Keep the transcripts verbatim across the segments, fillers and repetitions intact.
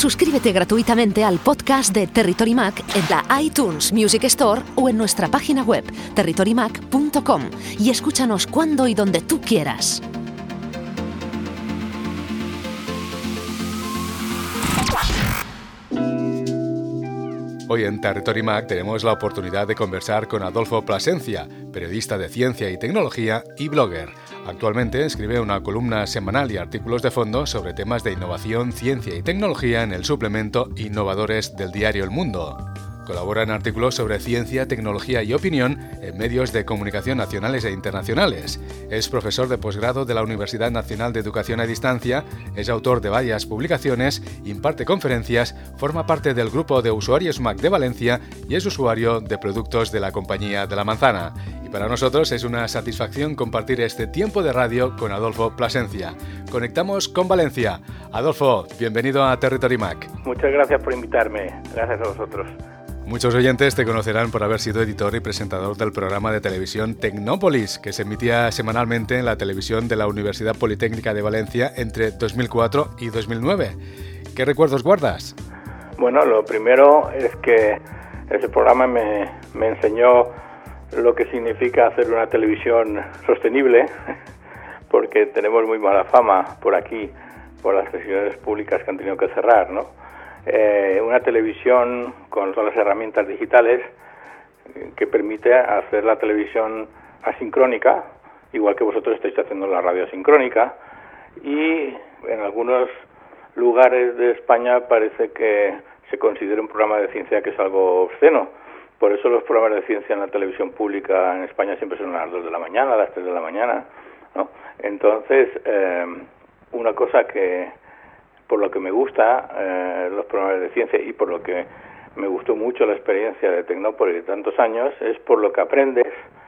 Suscríbete gratuitamente al podcast de Territory Mac en la iTunes Music Store o en nuestra página web territory mac punto com y escúchanos cuando y donde tú quieras. Hoy en Territory Mac tenemos la oportunidad de conversar con Adolfo Plasencia, periodista de ciencia y tecnología y blogger. Actualmente escribe una columna semanal y artículos de fondo sobre temas de innovación, ciencia y tecnología en el suplemento Innovadores del diario El Mundo. Colabora en artículos sobre ciencia, tecnología y opinión en medios de comunicación nacionales e internacionales. Es profesor de posgrado de la Universidad Nacional de Educación a Distancia, es autor de varias publicaciones, imparte conferencias, forma parte del grupo de usuarios Mac de Valencia y es usuario de productos de la Compañía de la Manzana. Y para nosotros es una satisfacción compartir este tiempo de radio con Adolfo Plasencia. Conectamos con Valencia. Adolfo, bienvenido a Territory Mac. Muchas gracias por invitarme. Gracias a vosotros. Muchos oyentes te conocerán por haber sido editor y presentador del programa de televisión Tecnópolis, que se emitía semanalmente en la televisión de la Universidad Politécnica de Valencia entre dos mil cuatro y dos mil nueve. ¿Qué recuerdos guardas? Bueno, lo primero es que ese programa me, me enseñó lo que significa hacer una televisión sostenible, porque tenemos muy mala fama por aquí, por las televisiones públicas que han tenido que cerrar, ¿no? Eh, una televisión con todas las herramientas digitales eh, que permite hacer la televisión asincrónica, igual que vosotros estáis haciendo la radio asincrónica, y en algunos lugares de España parece que se considera un programa de ciencia que es algo obsceno. Por eso los programas de ciencia en la televisión pública en España siempre son a las dos de la mañana, a las tres de la mañana, ¿no? Entonces, eh, una cosa que por lo que me gusta eh, los programas de ciencia y por lo que me gustó mucho la experiencia de Tecnópolis de tantos años, es por lo que aprendes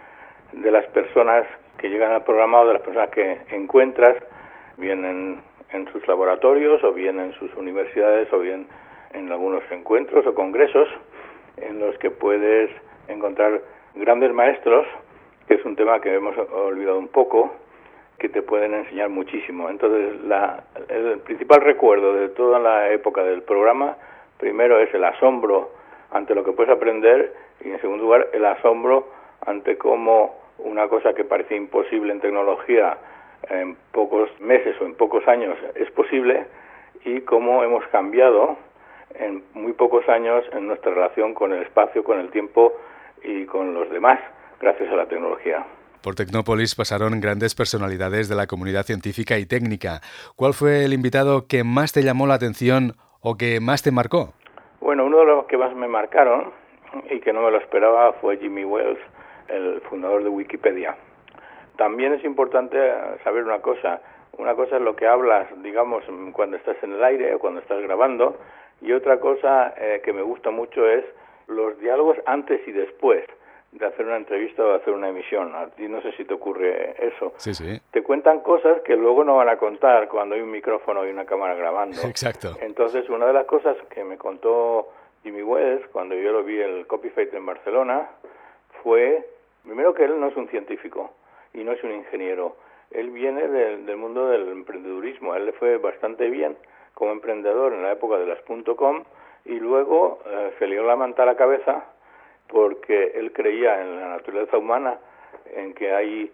de las personas que llegan al programa o de las personas que encuentras, bien en, en sus laboratorios o bien en sus universidades o bien en algunos encuentros o congresos en los que puedes encontrar grandes maestros, que es un tema que hemos olvidado un poco, que te pueden enseñar muchísimo. Entonces, la, el principal recuerdo de toda la época del programa, primero es el asombro ante lo que puedes aprender y, en segundo lugar, el asombro ante cómo una cosa que parecía imposible en tecnología en pocos meses o en pocos años es posible y cómo hemos cambiado en muy pocos años en nuestra relación con el espacio, con el tiempo y con los demás, gracias a la tecnología. Por Tecnópolis pasaron grandes personalidades de la comunidad científica y técnica. ¿Cuál fue el invitado que más te llamó la atención o que más te marcó? Bueno, uno de los que más me marcaron y que no me lo esperaba fue Jimmy Wales, el fundador de Wikipedia. También es importante saber una cosa. Una cosa es lo que hablas, digamos, cuando estás en el aire o cuando estás grabando, y otra cosa eh, que me gusta mucho es los diálogos antes y después de hacer una entrevista o de hacer una emisión. A ti no sé si te ocurre eso. Sí, sí. Te cuentan cosas que luego no van a contar cuando hay un micrófono y una cámara grabando. Exacto. Entonces, una de las cosas que me contó Jimmy Wales cuando yo lo vi el Copy Fight en Barcelona fue, primero, que él no es un científico y no es un ingeniero. Él viene del, del mundo del emprendedurismo. A él le fue bastante bien como emprendedor en la época de las .com y luego eh, se lió la manta a la cabeza porque él creía en la naturaleza humana, en que hay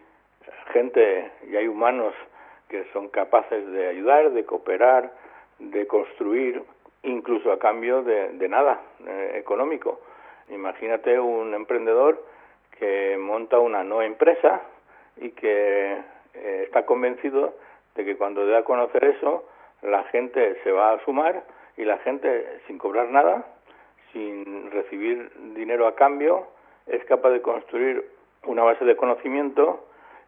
gente y hay humanos que son capaces de ayudar, de cooperar, de construir, incluso a cambio de, de nada eh, económico. Imagínate un emprendedor que monta una no empresa y que eh, está convencido de que cuando dé a conocer eso, la gente se va a sumar y la gente, sin cobrar nada, sin recibir dinero a cambio, es capaz de construir una base de conocimiento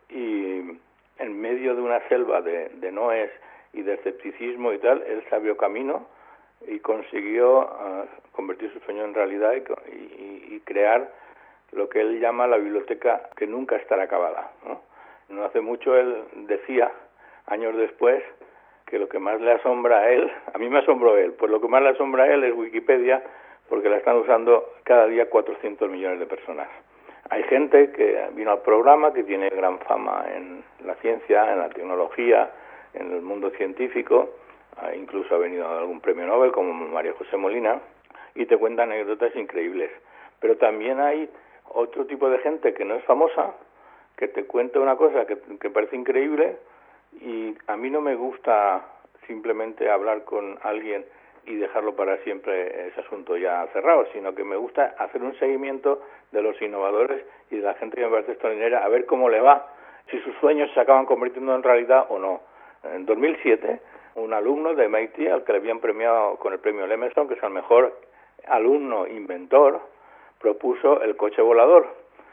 y en medio de una selva de, de noes y de escepticismo y tal, él se abrió camino y consiguió uh, convertir su sueño en realidad y, y, y crear lo que él llama la biblioteca que nunca estará acabada, ¿no? No hace mucho él decía, años después, que lo que más le asombra a él, a mí me asombró él, pues lo que más le asombra a él es Wikipedia, porque la están usando cada día cuatrocientos millones de personas. Hay gente que vino al programa, que tiene gran fama en la ciencia, en la tecnología, en el mundo científico, incluso ha venido a algún premio Nobel como María José Molina, y te cuenta anécdotas increíbles. Pero también hay otro tipo de gente que no es famosa, que te cuenta una cosa que, que parece increíble, y a mí no me gusta simplemente hablar con alguien y dejarlo para siempre ese asunto ya cerrado, sino que me gusta hacer un seguimiento de los innovadores y de la gente que me parece extraordinaria, a ver cómo le va, si sus sueños se acaban convirtiendo en realidad o no. En dos mil siete, un alumno de M I T, al que le habían premiado con el premio Lemerson, que es el mejor alumno inventor, propuso el coche volador.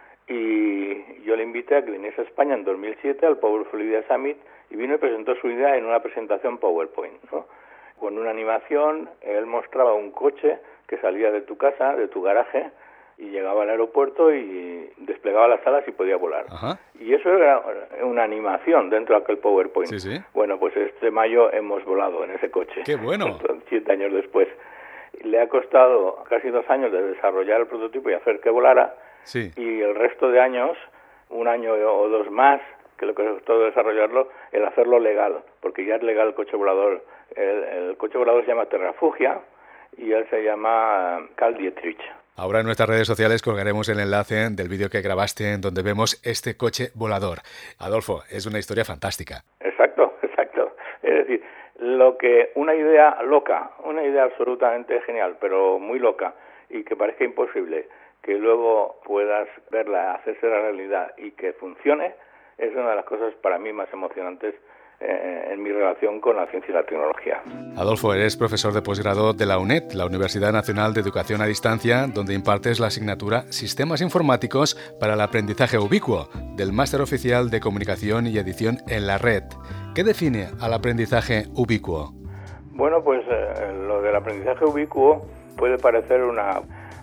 Y yo le invité a que viniese a España en dos mil siete al Powerful Idea Summit, y vino y presentó su idea en una presentación PowerPoint, ¿no? Con una animación, él mostraba un coche que salía de tu casa, de tu garaje, y llegaba al aeropuerto y desplegaba las alas y podía volar. Ajá. Y eso era una animación dentro de aquel PowerPoint. Sí, sí. Bueno, pues este mayo hemos volado en ese coche. ¡Qué bueno! Entonces, siete años después. Le ha costado casi dos años de desarrollar el prototipo y hacer que volara. Sí. Y el resto de años, un año o dos más, que lo que costó desarrollarlo, el hacerlo legal, porque ya es legal el coche volador. El, el coche volador se llama Terrafugia y él se llama Carl Dietrich. Ahora en nuestras redes sociales colgaremos el enlace del vídeo que grabaste en donde vemos este coche volador. Adolfo, es una historia fantástica. Exacto, exacto. Es decir, lo que una idea loca, una idea absolutamente genial, pero muy loca y que parezca imposible, que luego puedas verla hacerse la realidad y que funcione, es una de las cosas para mí más emocionantes eh, en mi relación con la ciencia y la tecnología. Adolfo, eres profesor de posgrado de la UNED, la Universidad Nacional de Educación a Distancia, donde impartes la asignatura Sistemas Informáticos para el Aprendizaje Ubicuo, del Máster Oficial de Comunicación y Edición en la Red. ¿Qué define al aprendizaje ubicuo? Bueno, pues eh, lo del aprendizaje ubicuo puede parecer una,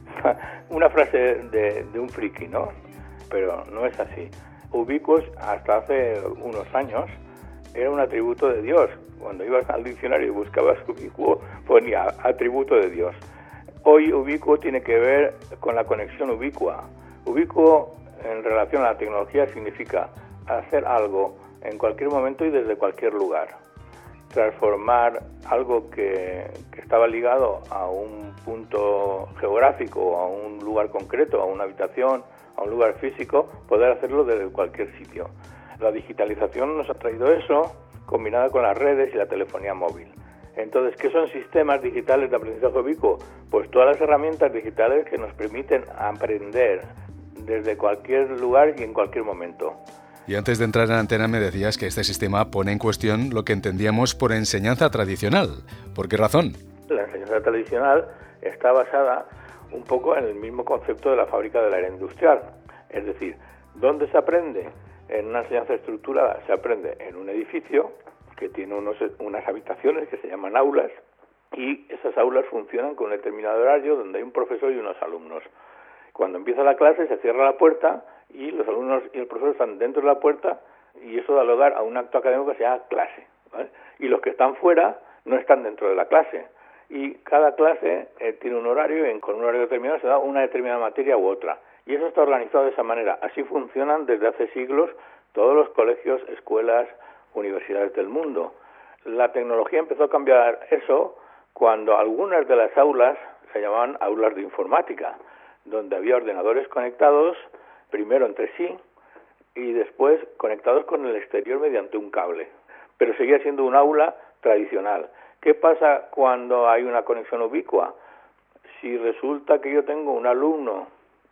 una frase de, de un friki, ¿no? Pero no es así. Ubicuos, hasta hace unos años, era un atributo de Dios. Cuando ibas al diccionario y buscabas ubicuo, ponía atributo de Dios. Hoy ubicuo tiene que ver con la conexión ubicua. Ubicuo, en relación a la tecnología, significa hacer algo en cualquier momento y desde cualquier lugar. Transformar algo que, que estaba ligado a un punto geográfico, a un lugar concreto, a una habitación, a un lugar físico, poder hacerlo desde cualquier sitio. La digitalización nos ha traído eso, combinada con las redes y la telefonía móvil. Entonces, ¿qué son sistemas digitales de aprendizaje ubicuo? Pues todas las herramientas digitales que nos permiten aprender desde cualquier lugar y en cualquier momento. Y antes de entrar en antena me decías que este sistema pone en cuestión lo que entendíamos por enseñanza tradicional. ¿Por qué razón? La enseñanza tradicional está basada un poco en el mismo concepto de la fábrica de la era industrial. Es decir, ¿dónde se aprende? En una enseñanza estructurada se aprende en un edificio que tiene unos, unas habitaciones que se llaman aulas, y esas aulas funcionan con un determinado horario donde hay un profesor y unos alumnos. Cuando empieza la clase se cierra la puerta y los alumnos y el profesor están dentro de la puerta, y eso da lugar a un acto académico que se llama clase, ¿vale? Y los que están fuera no están dentro de la clase. Y cada clase eh, tiene un horario, y con un horario determinado se da una determinada materia u otra. Y eso está organizado de esa manera. Así funcionan desde hace siglos todos los colegios, escuelas, universidades del mundo. La tecnología empezó a cambiar eso cuando algunas de las aulas se llamaban aulas de informática, donde había ordenadores conectados, primero entre sí, y después conectados con el exterior mediante un cable. Pero seguía siendo un aula tradicional. ¿Qué pasa cuando hay una conexión ubicua? Si resulta que yo tengo un alumno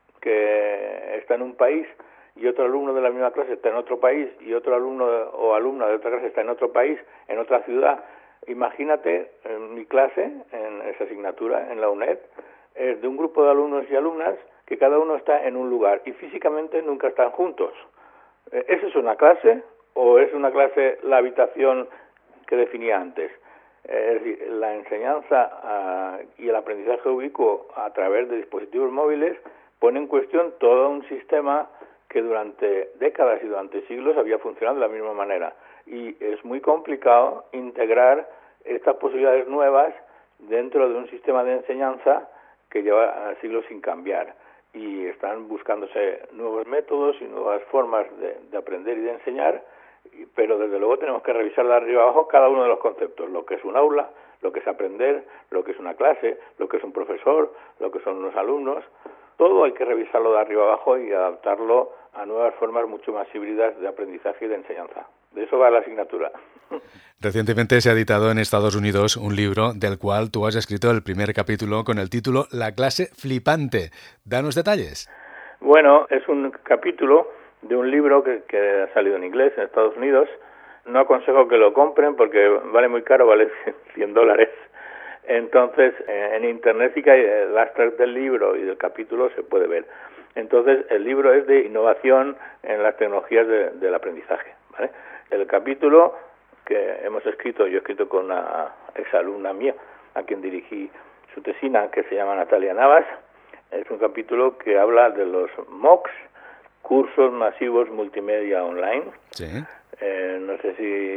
que está en un país y otro alumno de la misma clase está en otro país y otro alumno o alumna de otra clase está en otro país, en otra ciudad, imagínate en mi clase, en esa asignatura, en la UNED, es de un grupo de alumnos y alumnas que cada uno está en un lugar y físicamente nunca están juntos. ¿Esa es una clase o es una clase la habitación que definía antes? Es decir, la enseñanza uh, y el aprendizaje ubicuo a través de dispositivos móviles pone en cuestión todo un sistema que durante décadas y durante siglos había funcionado de la misma manera. Y es muy complicado integrar estas posibilidades nuevas dentro de un sistema de enseñanza que lleva siglos sin cambiar. Y están buscándose nuevos métodos y nuevas formas de, de aprender y de enseñar, pero desde luego tenemos que revisar de arriba abajo cada uno de los conceptos, lo que es un aula, lo que es aprender, lo que es una clase, lo que es un profesor, lo que son unos alumnos. Todo hay que revisarlo de arriba abajo y adaptarlo a nuevas formas mucho más híbridas de aprendizaje y de enseñanza. De eso va la asignatura. Recientemente se ha editado en Estados Unidos un libro del cual tú has escrito el primer capítulo con el título La clase flipante. Danos detalles. Bueno, es un capítulo de un libro que, que ha salido en inglés en Estados Unidos. No aconsejo que lo compren porque vale muy caro, vale cien dólares. Entonces, en internet sí que hay el abstract del libro y del capítulo se puede ver. Entonces, el libro es de innovación en las tecnologías de, del aprendizaje, ¿vale? El capítulo que hemos escrito, yo he escrito con una exalumna mía, a quien dirigí su tesina, que se llama Natalia Navas, es un capítulo que habla de los M O Ocs, cursos masivos multimedia online. Sí. Eh, no sé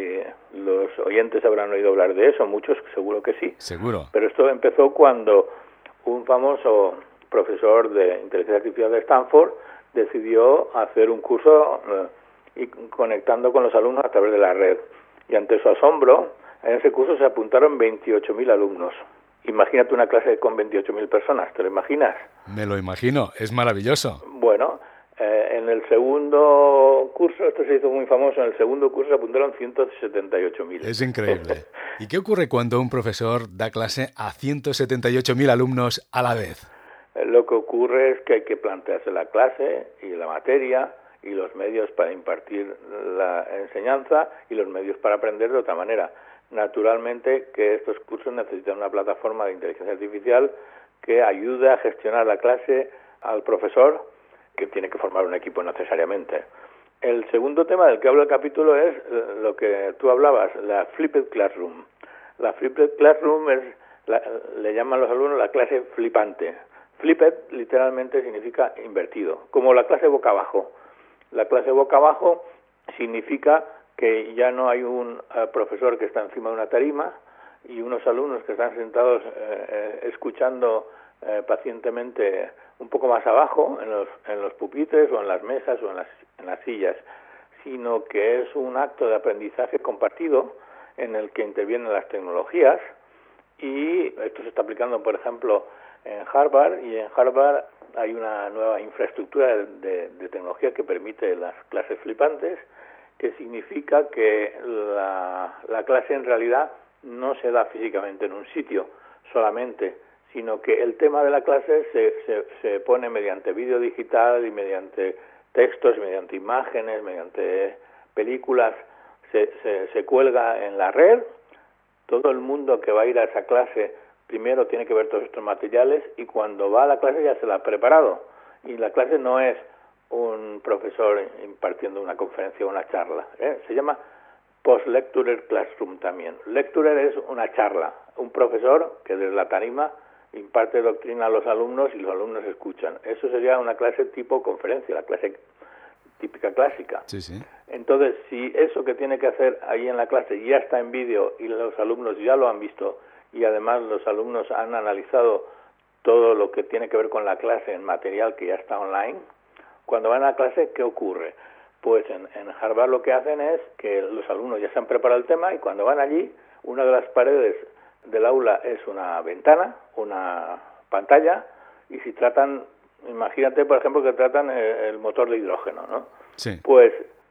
si los oyentes habrán oído hablar de eso, muchos seguro que sí. Seguro. Pero esto empezó cuando un famoso profesor de inteligencia artificial de Stanford decidió hacer un curso eh, y conectando con los alumnos a través de la red. Y ante su asombro, en ese curso se apuntaron veintiocho mil alumnos. Imagínate una clase con veintiocho mil personas, ¿te lo imaginas? Me lo imagino, es maravilloso. Bueno, eh, en el segundo curso, esto se hizo muy famoso, en el segundo curso se apuntaron ciento setenta y ocho mil. Es increíble. ¿Y qué ocurre cuando un profesor da clase a ciento setenta y ocho mil alumnos a la vez? Eh, lo que ocurre es que hay que plantearse la clase y la materia y los medios para impartir la enseñanza y los medios para aprender de otra manera. Naturalmente que estos cursos necesitan una plataforma de inteligencia artificial que ayude a gestionar la clase al profesor, que tiene que formar un equipo necesariamente. El segundo tema del que habla el capítulo es lo que tú hablabas, la Flipped Classroom. La Flipped Classroom es, la, le llaman los alumnos la clase flipante. Flipped literalmente significa invertido, como la clase boca abajo. La clase boca abajo significa que ya no hay un uh, profesor que está encima de una tarima y unos alumnos que están sentados eh, eh, escuchando eh, pacientemente un poco más abajo en los, en los pupitres o en las mesas o en las, en las sillas, sino que es un acto de aprendizaje compartido en el que intervienen las tecnologías, y esto se está aplicando, por ejemplo, en Harvard, y en Harvard hay una nueva infraestructura de, de, de tecnología que permite las clases flipantes, que significa que la, la clase en realidad no se da físicamente en un sitio solamente, sino que el tema de la clase se, se, se pone mediante vídeo digital y mediante textos, mediante imágenes, mediante películas, se, se, se cuelga en la red. Todo el mundo que va a ir a esa clase primero tiene que ver todos estos materiales y cuando va a la clase ya se la ha preparado. Y la clase no es un profesor impartiendo una conferencia o una charla, ¿eh? Se llama Post-Lecturer Classroom también. Lecturer es una charla, un profesor que desde la tarima imparte doctrina a los alumnos y los alumnos escuchan. Eso sería una clase tipo conferencia, la clase típica clásica. Sí, sí. Entonces, si eso que tiene que hacer ahí en la clase ya está en vídeo y los alumnos ya lo han visto y además los alumnos han analizado todo lo que tiene que ver con la clase en material que ya está online, cuando van a la clase, ¿qué ocurre? Pues en, en Harvard lo que hacen es que los alumnos ya se han preparado el tema y cuando van allí, una de las paredes del aula es una ventana, una pantalla, y si tratan, imagínate por ejemplo que tratan el, el motor de hidrógeno, ¿no? Sí. Pues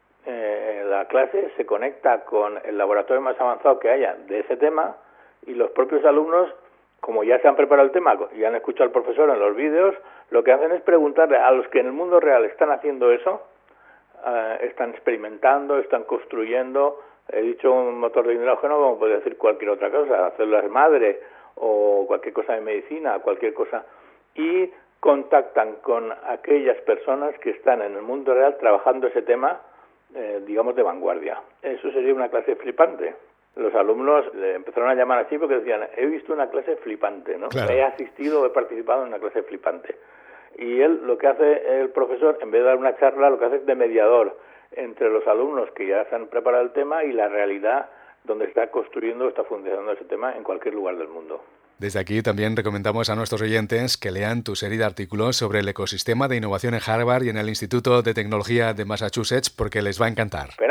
eh, la clase se conecta con el laboratorio más avanzado que haya de ese tema y los propios alumnos, como ya se han preparado el tema y han escuchado al profesor en los vídeos, lo que hacen es preguntarle a los que en el mundo real están haciendo eso, uh, están experimentando, están construyendo. He dicho un motor de hidrógeno, como puede decir cualquier otra cosa, células madre o cualquier cosa de medicina, cualquier cosa, y contactan con aquellas personas que están en el mundo real trabajando ese tema, eh, digamos, de vanguardia. Eso sería una clase flipante. Los alumnos le empezaron a llamar así porque decían, he visto una clase flipante, ¿no? Claro. He asistido, he participado en una clase flipante. Y él, lo que hace el profesor, en vez de dar una charla, lo que hace es de mediador entre los alumnos que ya se han preparado el tema y la realidad donde está construyendo o está funcionando ese tema en cualquier lugar del mundo. Desde aquí también recomendamos a nuestros oyentes que lean tu serie de artículos sobre el ecosistema de innovación en Harvard y en el Instituto de Tecnología de Massachusetts porque les va a encantar. Espera,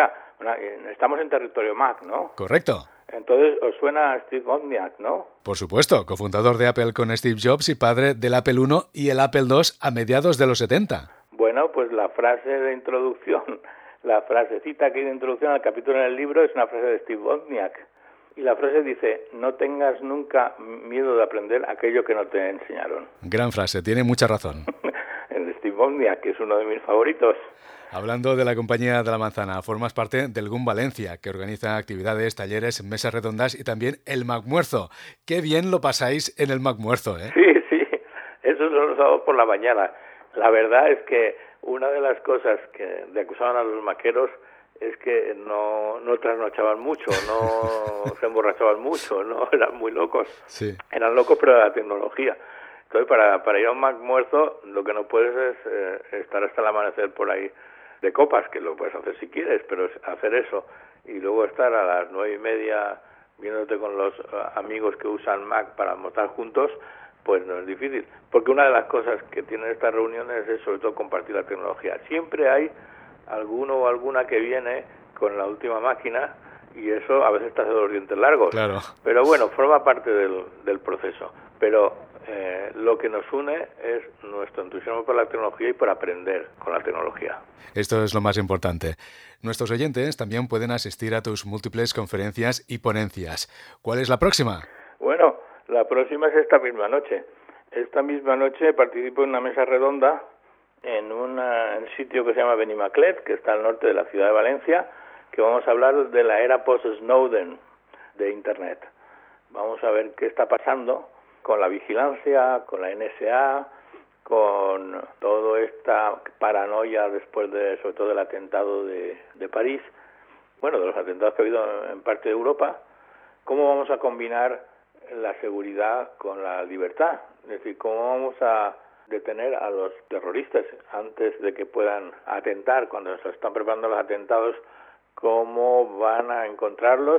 Bueno, estamos en territorio Mac, ¿no? Correcto. Entonces, ¿os suena a Steve Wozniak, no? Por supuesto, cofundador de Apple con Steve Jobs y padre del Apple uno y el Apple dos a mediados de los setenta. Bueno, pues la frase de introducción, la frasecita que hay de introducción al capítulo en el libro es una frase de Steve Wozniak. Y la frase dice, no tengas nunca miedo de aprender aquello que no te enseñaron. Gran frase, tiene mucha razón. El de Steve Wozniak, que es uno de mis favoritos. Hablando de la compañía de la manzana, formas parte del G U M Valencia, que organiza actividades, talleres, mesas redondas y también el Macmuerzo. ¡Qué bien lo pasáis en el Macmuerzo, eh! Sí, sí, eso son los sábados por la mañana. La verdad es que una de las cosas que de acusaban a los maqueros es que no, no trasnochaban mucho, no se emborrachaban mucho, no eran muy locos. Sí. Eran locos, pero de la tecnología. Entonces, para, para ir a un Macmuerzo, lo que no puedes es eh, estar hasta el amanecer por ahí de copas, que lo puedes hacer si quieres, pero hacer eso y luego estar a las nueve y media viéndote con los uh, amigos que usan Mac para montar juntos, pues no es difícil. Porque una de las cosas que tienen estas reuniones es sobre todo compartir la tecnología. Siempre hay alguno o alguna que viene con la última máquina y eso a veces te hace los dientes largos. Claro. Pero bueno, forma parte del, del proceso. Pero eh, lo que nos une es nuestro entusiasmo por la tecnología y por aprender con la tecnología. Esto es lo más importante. Nuestros oyentes también pueden asistir a tus múltiples conferencias y ponencias. ¿Cuál es la próxima? Bueno, la próxima es esta misma noche. Esta misma noche participo en una mesa redonda en una, en un sitio que se llama Benimaclet, que está al norte de la ciudad de Valencia, que vamos a hablar de la era post-Snowden de Internet. Vamos a ver qué está pasando con la vigilancia, con la N S A, con toda esta paranoia después de, sobre todo del atentado de, de París, bueno, de los atentados que ha habido en parte de Europa. ¿Cómo vamos a combinar la seguridad con la libertad? Es decir, ¿cómo vamos a detener a los terroristas antes de que puedan atentar, cuando se están preparando los atentados? ¿Cómo van a encontrarlos?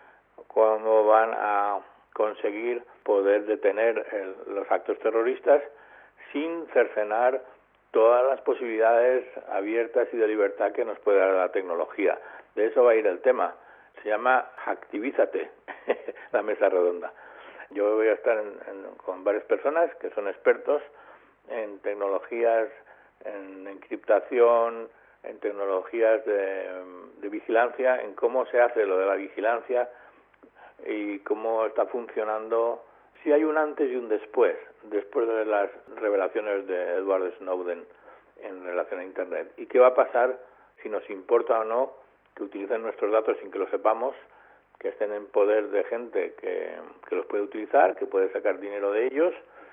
¿Cómo van a conseguir poder detener el, los actos terroristas sin cercenar todas las posibilidades abiertas y de libertad que nos puede dar la tecnología? De eso va a ir el tema. Se llama Hacktivízate, la mesa redonda. Yo voy a estar en, en, con varias personas que son expertos en tecnologías, en encriptación, en tecnologías de, de vigilancia, en cómo se hace lo de la vigilancia y cómo está funcionando, si hay un antes y un después, después de las revelaciones de Edward Snowden en relación a Internet. ¿Y qué va a pasar si nos importa o no que utilicen nuestros datos sin que lo sepamos, que estén en poder de gente que, que los puede utilizar, que puede sacar dinero de ellos?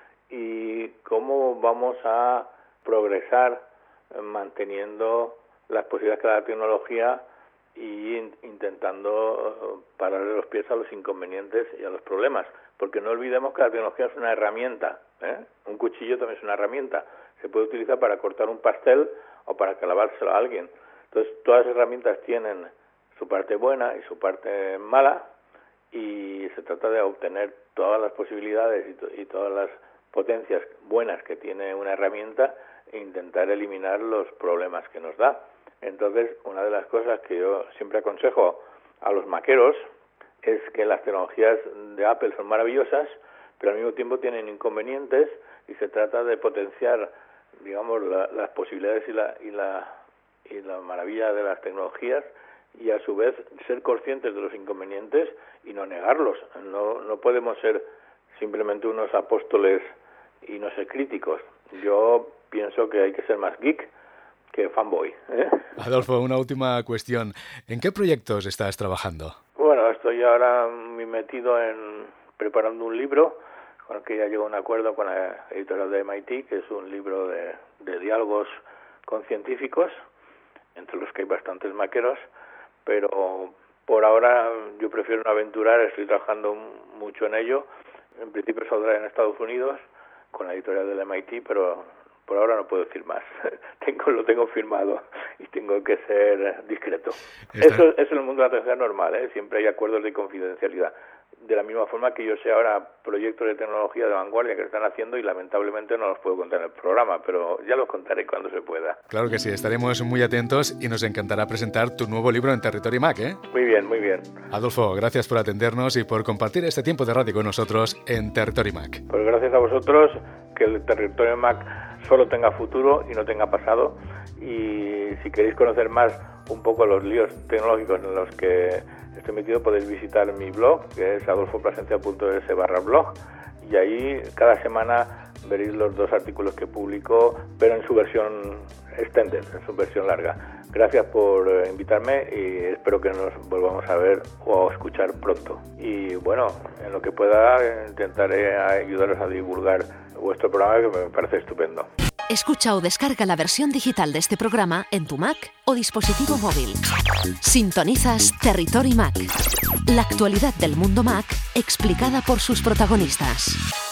¿Y cómo vamos a progresar manteniendo las posibilidades que da la tecnología y intentando pararle los pies a los inconvenientes y a los problemas? Porque no olvidemos que la tecnología es una herramienta, ¿eh? Un cuchillo también es una herramienta. Se puede utilizar para cortar un pastel o para clavárselo a alguien. Entonces, todas las herramientas tienen su parte buena y su parte mala, y se trata de obtener todas las posibilidades y, to- y todas las potencias buenas que tiene una herramienta e intentar eliminar los problemas que nos da. Entonces, una de las cosas que yo siempre aconsejo a los maqueros es que las tecnologías de Apple son maravillosas, pero al mismo tiempo tienen inconvenientes, y se trata de potenciar, digamos, la, las posibilidades y la, y la y la maravilla de las tecnologías, y a su vez ser conscientes de los inconvenientes y no negarlos. No, no podemos ser simplemente unos apóstoles y no ser críticos. Yo pienso que hay que ser más geek que fanboy, ¿eh? Adolfo, una última cuestión. ¿En qué proyectos estás trabajando? Bueno, estoy ahora muy metido en preparando un libro con el que ya llego a un acuerdo con la editorial de M I T, que es un libro de, de diálogos con científicos, entre los que hay bastantes maqueros, pero por ahora yo prefiero no aventurar, estoy trabajando mucho en ello. En principio saldrá en Estados Unidos con la editorial del M I T, pero por ahora no puedo decir más. tengo Lo tengo firmado y tengo que ser discreto. Está... Eso es en el mundo de la tecnología normal, ¿eh? Siempre hay acuerdos de confidencialidad. de la misma forma que yo sé ahora proyectos de tecnología de vanguardia que se están haciendo y lamentablemente no los puedo contar en el programa, pero ya los contaré cuando se pueda. Claro que sí, estaremos muy atentos y nos encantará presentar tu nuevo libro en Territory Mac, ¿eh? Muy bien, muy bien. Adolfo, gracias por atendernos y por compartir este tiempo de radio con nosotros en Territory Mac. Pues gracias a vosotros, que el Territory Mac solo tenga futuro y no tenga pasado, y si queréis conocer más un poco los líos tecnológicos en los que estoy metido, podéis visitar mi blog, que es adolfoplasencia punto es barra blog, y ahí cada semana veréis los dos artículos que publico, pero en su versión extended, en su versión larga. Gracias por invitarme y espero que nos volvamos a ver o a escuchar pronto. Y bueno, en lo que pueda intentaré ayudaros a divulgar vuestro programa, que me parece estupendo. Escucha o descarga la versión digital de este programa en tu Mac o dispositivo móvil. Sintonizas Territory Mac, la actualidad del mundo Mac explicada por sus protagonistas.